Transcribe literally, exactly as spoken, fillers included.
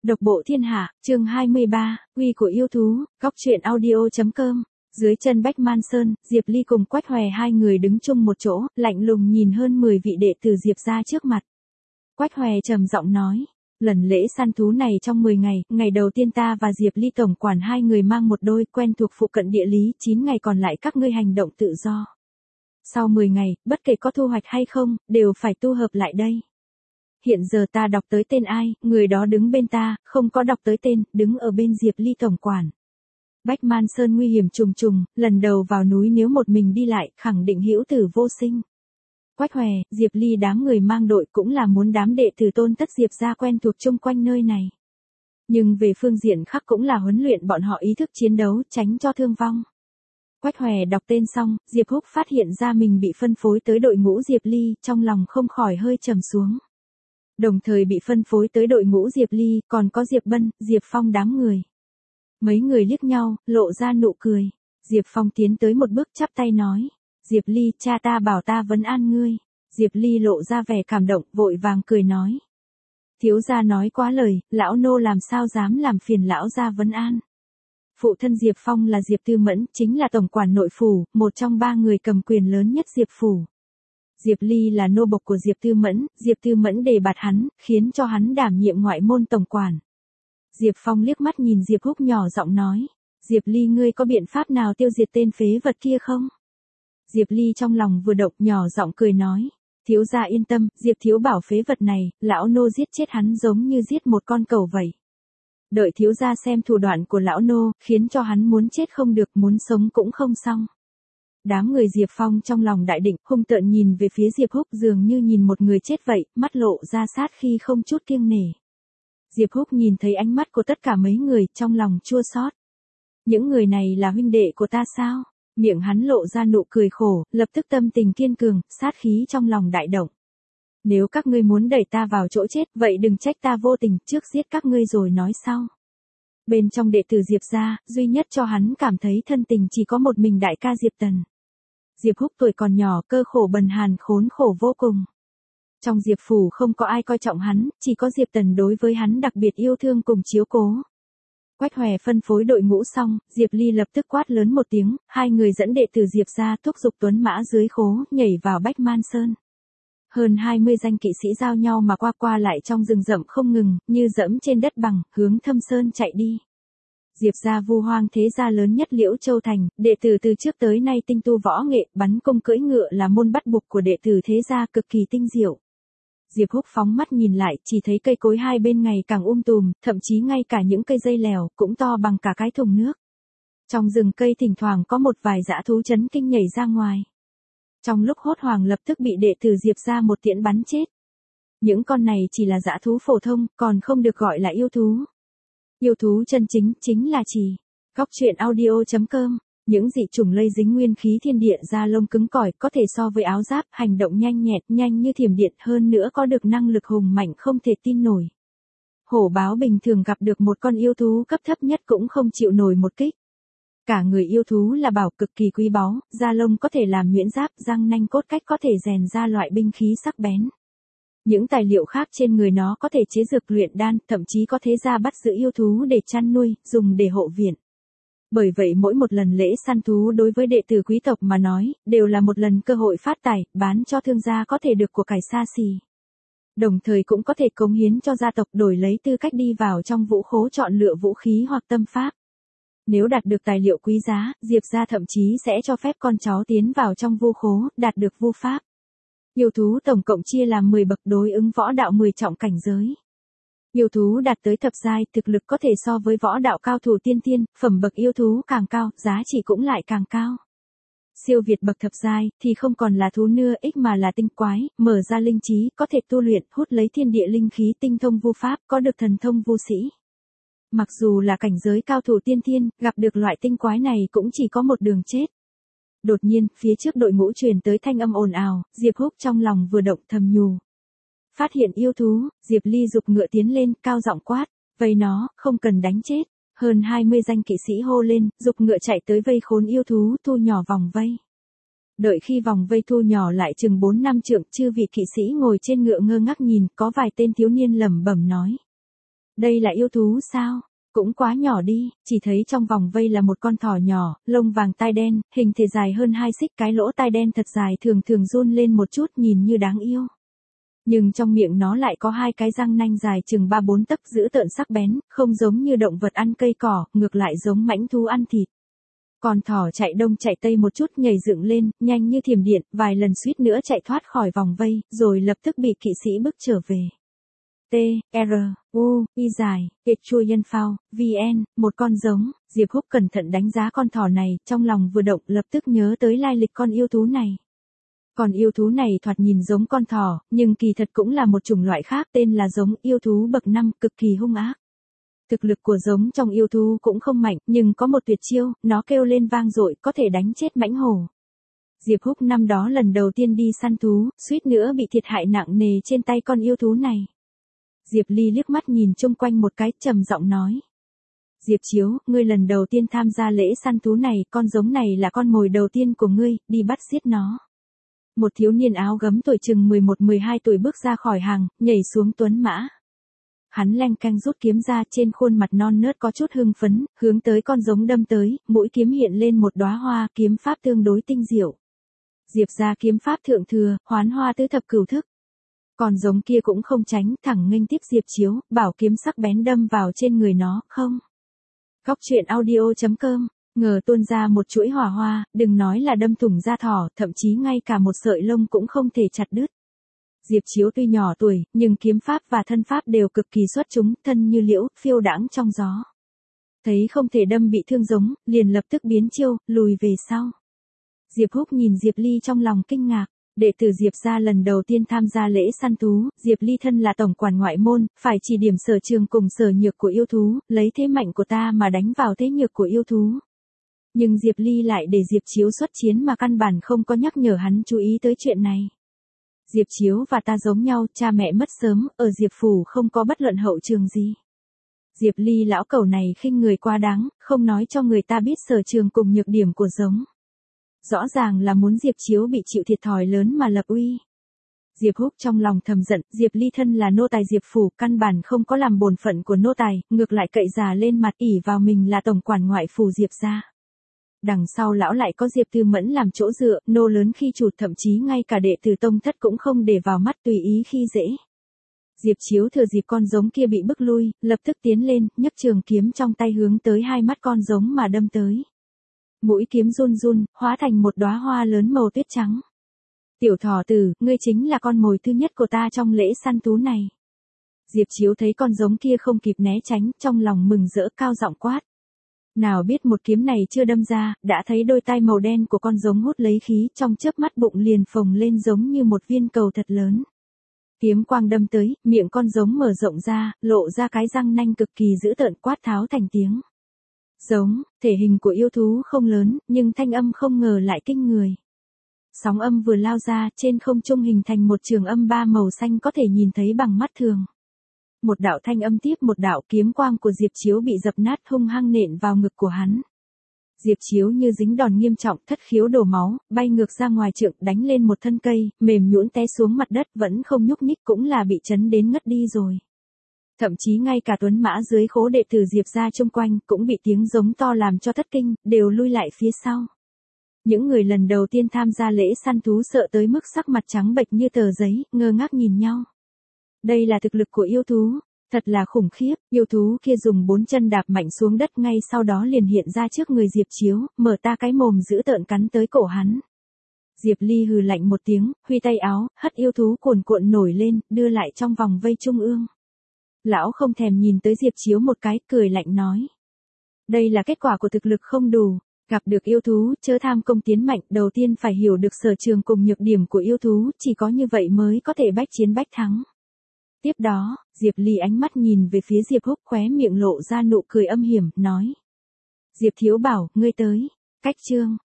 Độc bộ thiên hạ, chương hai mươi ba, uy của yêu thú, góc truyện audio.com. Dưới chân Bách Man Sơn, Diệp Ly cùng Quách Hòe hai người đứng chung một chỗ, lạnh lùng nhìn hơn mười vị đệ tử Diệp gia trước mặt. Quách Hòe trầm giọng nói, lần lễ săn thú này trong mười ngày, ngày đầu tiên ta và Diệp Ly tổng quản hai người mang một đôi quen thuộc phụ cận địa lý, chín ngày còn lại các ngươi hành động tự do. Sau mười ngày, bất kể có thu hoạch hay không, đều phải tu hợp lại đây. Hiện giờ ta đọc tới tên ai, người đó đứng bên ta, không có đọc tới tên, đứng ở bên Diệp Ly tổng quản. Bách Man Sơn nguy hiểm trùng trùng, lần đầu vào núi nếu một mình đi lại, khẳng định hữu tử vô sinh. Quách Hòe, Diệp Ly đám người mang đội cũng là muốn đám đệ tử tôn tất Diệp gia quen thuộc chung quanh nơi này. Nhưng về phương diện khác cũng là huấn luyện bọn họ ý thức chiến đấu, tránh cho thương vong. Quách Hòe đọc tên xong, Diệp Húc phát hiện ra mình bị phân phối tới đội ngũ Diệp Ly, trong lòng không khỏi hơi trầm xuống. Đồng thời bị phân phối tới đội ngũ Diệp Ly, còn có Diệp Bân, Diệp Phong đám người. Mấy người liếc nhau, lộ ra nụ cười. Diệp Phong tiến tới một bước chắp tay nói. Diệp Ly, cha ta bảo ta vấn an ngươi. Diệp Ly lộ ra vẻ cảm động, vội vàng cười nói. Thiếu gia nói quá lời, lão nô làm sao dám làm phiền lão gia vấn an. Phụ thân Diệp Phong là Diệp Tư Mẫn, chính là tổng quản nội phủ, một trong ba người cầm quyền lớn nhất Diệp phủ. Diệp Ly là nô bộc của Diệp Tư Mẫn, Diệp Tư Mẫn đề bạt hắn, khiến cho hắn đảm nhiệm ngoại môn tổng quản. Diệp Phong liếc mắt nhìn Diệp Húc nhỏ giọng nói, Diệp Ly ngươi có biện pháp nào tiêu diệt tên phế vật kia không? Diệp Ly trong lòng vừa động nhỏ giọng cười nói, thiếu gia yên tâm, Diệp thiếu bảo phế vật này, lão nô giết chết hắn giống như giết một con cẩu vậy. Đợi thiếu gia xem thủ đoạn của lão nô, khiến cho hắn muốn chết không được, muốn sống cũng không xong. Đám người Diệp Phong trong lòng đại định, hung tợn nhìn về phía Diệp Húc dường như nhìn một người chết vậy, mắt lộ ra sát khi không chút kiêng nể. Diệp Húc nhìn thấy ánh mắt của tất cả mấy người, trong lòng chua xót. Những người này là huynh đệ của ta sao? Miệng hắn lộ ra nụ cười khổ, lập tức tâm tình kiên cường, sát khí trong lòng đại động. Nếu các ngươi muốn đẩy ta vào chỗ chết, vậy đừng trách ta vô tình, trước giết các ngươi rồi nói sau. Bên trong đệ tử Diệp gia, duy nhất cho hắn cảm thấy thân tình chỉ có một mình đại ca Diệp Tần. Diệp Húc tuổi còn nhỏ, cơ khổ bần hàn khốn khổ vô cùng. Trong Diệp phủ không có ai coi trọng hắn, chỉ có Diệp Tần đối với hắn đặc biệt yêu thương cùng chiếu cố. Quách Hòe phân phối đội ngũ xong, Diệp Ly lập tức quát lớn một tiếng, hai người dẫn đệ tử Diệp gia thúc giục tuấn mã dưới khố, nhảy vào Bách Man Sơn. Hơn hai mươi danh kỵ sĩ giao nhau mà qua qua lại trong rừng rậm không ngừng, như dẫm trên đất bằng, hướng Thâm Sơn chạy đi. Diệp gia vu hoang thế gia lớn nhất Liễu Châu Thành, đệ tử từ trước tới nay tinh tu võ nghệ, bắn cung cưỡi ngựa là môn bắt buộc của đệ tử thế gia cực kỳ tinh diệu. Diệp Húc phóng mắt nhìn lại, chỉ thấy cây cối hai bên ngày càng um tùm, thậm chí ngay cả những cây dây lèo, cũng to bằng cả cái thùng nước. Trong rừng cây thỉnh thoảng có một vài dã thú chấn kinh nhảy ra ngoài. Trong lúc hốt hoảng lập tức bị đệ tử Diệp gia một tiễn bắn chết. Những con này chỉ là dã thú phổ thông, còn không được gọi là yêu thú. Yêu thú chân chính, chính là chỉ. Góc truyện audio.com. Những dị chủng lây dính nguyên khí thiên địa da lông cứng cỏi, có thể so với áo giáp, hành động nhanh nhẹn, nhanh như thiểm điện, hơn nữa có được năng lực hùng mạnh không thể tin nổi. Hổ báo bình thường gặp được một con yêu thú cấp thấp nhất cũng không chịu nổi một kích. Cả người yêu thú là bảo cực kỳ quý báu, da lông có thể làm nhuyễn giáp, răng nanh cốt cách có thể rèn ra loại binh khí sắc bén. Những tài liệu khác trên người nó có thể chế dược luyện đan, thậm chí có thế gia bắt giữ yêu thú để chăn nuôi, dùng để hộ viện. Bởi vậy mỗi một lần lễ săn thú đối với đệ tử quý tộc mà nói, đều là một lần cơ hội phát tài, bán cho thương gia có thể được của cải xa xỉ. Đồng thời cũng có thể cống hiến cho gia tộc đổi lấy tư cách đi vào trong vũ khố chọn lựa vũ khí hoặc tâm pháp. Nếu đạt được tài liệu quý giá, Diệp gia thậm chí sẽ cho phép con cháu tiến vào trong vu khố, đạt được vu pháp. Yêu thú tổng cộng chia làm mười bậc đối ứng võ đạo mười trọng cảnh giới. Yêu thú đạt tới thập giai, thực lực có thể so với võ đạo cao thủ tiên tiên, phẩm bậc yêu thú càng cao, giá trị cũng lại càng cao. Siêu việt bậc thập giai thì không còn là thú nưa ích mà là tinh quái, mở ra linh trí, có thể tu luyện, hút lấy thiên địa linh khí, tinh thông vu pháp, có được thần thông vu sĩ. Mặc dù là cảnh giới cao thủ tiên thiên, gặp được loại tinh quái này cũng chỉ có một đường chết. Đột nhiên, phía trước đội ngũ truyền tới thanh âm ồn ào, Diệp Húc trong lòng vừa động thầm nhủ. Phát hiện yêu thú, Diệp Ly giục ngựa tiến lên, cao giọng quát, vây nó, không cần đánh chết. Hơn hai mươi danh kỵ sĩ hô lên, giục ngựa chạy tới vây khốn yêu thú, thu nhỏ vòng vây. Đợi khi vòng vây thu nhỏ lại chừng bốn năm trượng, chư vị kỵ sĩ ngồi trên ngựa ngơ ngác nhìn, có vài tên thiếu niên lẩm bẩm nói. Đây là yêu thú sao? Cũng quá nhỏ đi, chỉ thấy trong vòng vây là một con thỏ nhỏ, lông vàng tai đen, hình thể dài hơn hai xích, cái lỗ tai đen thật dài thường thường run lên một chút nhìn như đáng yêu. Nhưng trong miệng nó lại có hai cái răng nanh dài chừng ba bốn tấc dữ tợn sắc bén, không giống như động vật ăn cây cỏ, ngược lại giống mãnh thú ăn thịt. Con thỏ chạy đông chạy tây một chút nhảy dựng lên, nhanh như thiểm điện, vài lần suýt nữa chạy thoát khỏi vòng vây, rồi lập tức bị kỵ sĩ bức trở về. T, R, U, Y dài, Kiệt chua nhân phao, V N, một con giống, Diệp Húc cẩn thận đánh giá con thỏ này, trong lòng vừa động lập tức nhớ tới lai lịch con yêu thú này. Còn yêu thú này thoạt nhìn giống con thỏ, nhưng kỳ thật cũng là một chủng loại khác tên là giống yêu thú bậc năm, cực kỳ hung ác. Thực lực của giống trong yêu thú cũng không mạnh, nhưng có một tuyệt chiêu, nó kêu lên vang dội, có thể đánh chết mãnh hổ. Diệp Húc năm đó lần đầu tiên đi săn thú, suýt nữa bị thiệt hại nặng nề trên tay con yêu thú này. Diệp Ly liếc mắt nhìn chung quanh một cái, trầm giọng nói. Diệp Chiếu, ngươi lần đầu tiên tham gia lễ săn thú này, con giống này là con mồi đầu tiên của ngươi, đi bắt giết nó. Một thiếu niên áo gấm tuổi chừng mười một mười hai tuổi bước ra khỏi hàng, nhảy xuống tuấn mã. Hắn leng canh rút kiếm ra, trên khuôn mặt non nớt có chút hưng phấn, hướng tới con giống đâm tới, mũi kiếm hiện lên một đóa hoa, kiếm pháp tương đối tinh diệu. Diệp gia kiếm pháp thượng thừa, hoán hoa tứ thập cửu thức. Còn giống kia cũng không tránh, thẳng nghênh tiếp Diệp Chiếu, bảo kiếm sắc bén đâm vào trên người nó, không. Góc truyện audio chấm com, ngờ tuôn ra một chuỗi hỏa hoa, đừng nói là đâm thủng da thỏ, thậm chí ngay cả một sợi lông cũng không thể chặt đứt. Diệp Chiếu tuy nhỏ tuổi, nhưng kiếm pháp và thân pháp đều cực kỳ xuất chúng, thân như liễu, phiêu đãng trong gió. Thấy không thể đâm bị thương giống, liền lập tức biến chiêu, lùi về sau. Diệp Húc nhìn Diệp Ly trong lòng kinh ngạc. Đệ tử Diệp gia lần đầu tiên tham gia lễ săn thú, Diệp Ly thân là tổng quản ngoại môn, phải chỉ điểm sở trường cùng sở nhược của yêu thú, lấy thế mạnh của ta mà đánh vào thế nhược của yêu thú. Nhưng Diệp Ly lại để Diệp Chiếu xuất chiến mà căn bản không có nhắc nhở hắn chú ý tới chuyện này. Diệp Chiếu và ta giống nhau, cha mẹ mất sớm, ở Diệp phủ không có bất luận hậu trường gì. Diệp Ly lão cẩu này khinh người quá đáng, không nói cho người ta biết sở trường cùng nhược điểm của giống. Rõ ràng là muốn Diệp Chiếu bị chịu thiệt thòi lớn mà lập uy. Diệp Húc trong lòng thầm giận, Diệp Ly thân là nô tài Diệp phủ, căn bản không có làm bổn phận của nô tài, ngược lại cậy già lên mặt ỉ vào mình là tổng quản ngoại phủ Diệp gia. Đằng sau lão lại có Diệp Tư Mẫn làm chỗ dựa, nô lớn khi chủ, thậm chí ngay cả đệ tử tông thất cũng không để vào mắt, tùy ý khi dễ. Diệp Chiếu thừa dịp con giống kia bị bức lui, lập tức tiến lên, nhấc trường kiếm trong tay hướng tới hai mắt con giống mà đâm tới. Mũi kiếm run run, hóa thành một đóa hoa lớn màu tuyết trắng. Tiểu thỏ tử, ngươi chính là con mồi thứ nhất của ta trong lễ săn thú này. Diệp Chiếu thấy con giống kia không kịp né tránh, trong lòng mừng rỡ cao giọng quát. Nào biết một kiếm này chưa đâm ra, đã thấy đôi tai màu đen của con giống hút lấy khí, trong chớp mắt bụng liền phồng lên giống như một viên cầu thật lớn. Kiếm quang đâm tới, miệng con giống mở rộng ra, lộ ra cái răng nanh cực kỳ dữ tợn, quát tháo thành tiếng. Giống, thể hình của yêu thú không lớn, nhưng thanh âm không ngờ lại kinh người. Sóng âm vừa lao ra, trên không trung hình thành một trường âm ba màu xanh có thể nhìn thấy bằng mắt thường. Một đạo thanh âm tiếp một đạo, kiếm quang của Diệp Chiếu bị dập nát hung hăng nện vào ngực của hắn. Diệp Chiếu như dính đòn nghiêm trọng, thất khiếu đổ máu, bay ngược ra ngoài trượng, đánh lên một thân cây, mềm nhũn té xuống mặt đất, vẫn không nhúc nhích, cũng là bị chấn đến ngất đi rồi. Thậm chí ngay cả tuấn mã dưới khố đệ tử Diệp gia chung quanh cũng bị tiếng giống to làm cho thất kinh, đều lui lại phía sau. Những người lần đầu tiên tham gia lễ săn thú sợ tới mức sắc mặt trắng bệch như tờ giấy, ngơ ngác nhìn nhau. Đây là thực lực của yêu thú, thật là khủng khiếp, yêu thú kia dùng bốn chân đạp mạnh xuống đất, ngay sau đó liền hiện ra trước người Diệp Chiếu, mở ta cái mồm dữ tợn cắn tới cổ hắn. Diệp Ly hừ lạnh một tiếng, huy tay áo, hất yêu thú cuồn cuộn nổi lên, đưa lại trong vòng vây trung ương. Lão không thèm nhìn tới Diệp Chiếu một cái, cười lạnh nói. Đây là kết quả của thực lực không đủ, gặp được yêu thú, chớ tham công tiến mạnh, đầu tiên phải hiểu được sở trường cùng nhược điểm của yêu thú, chỉ có như vậy mới có thể bách chiến bách thắng. Tiếp đó, Diệp Ly ánh mắt nhìn về phía Diệp Húc, khóe miệng lộ ra nụ cười âm hiểm, nói. Diệp thiếu bảo, ngươi tới, cách chương.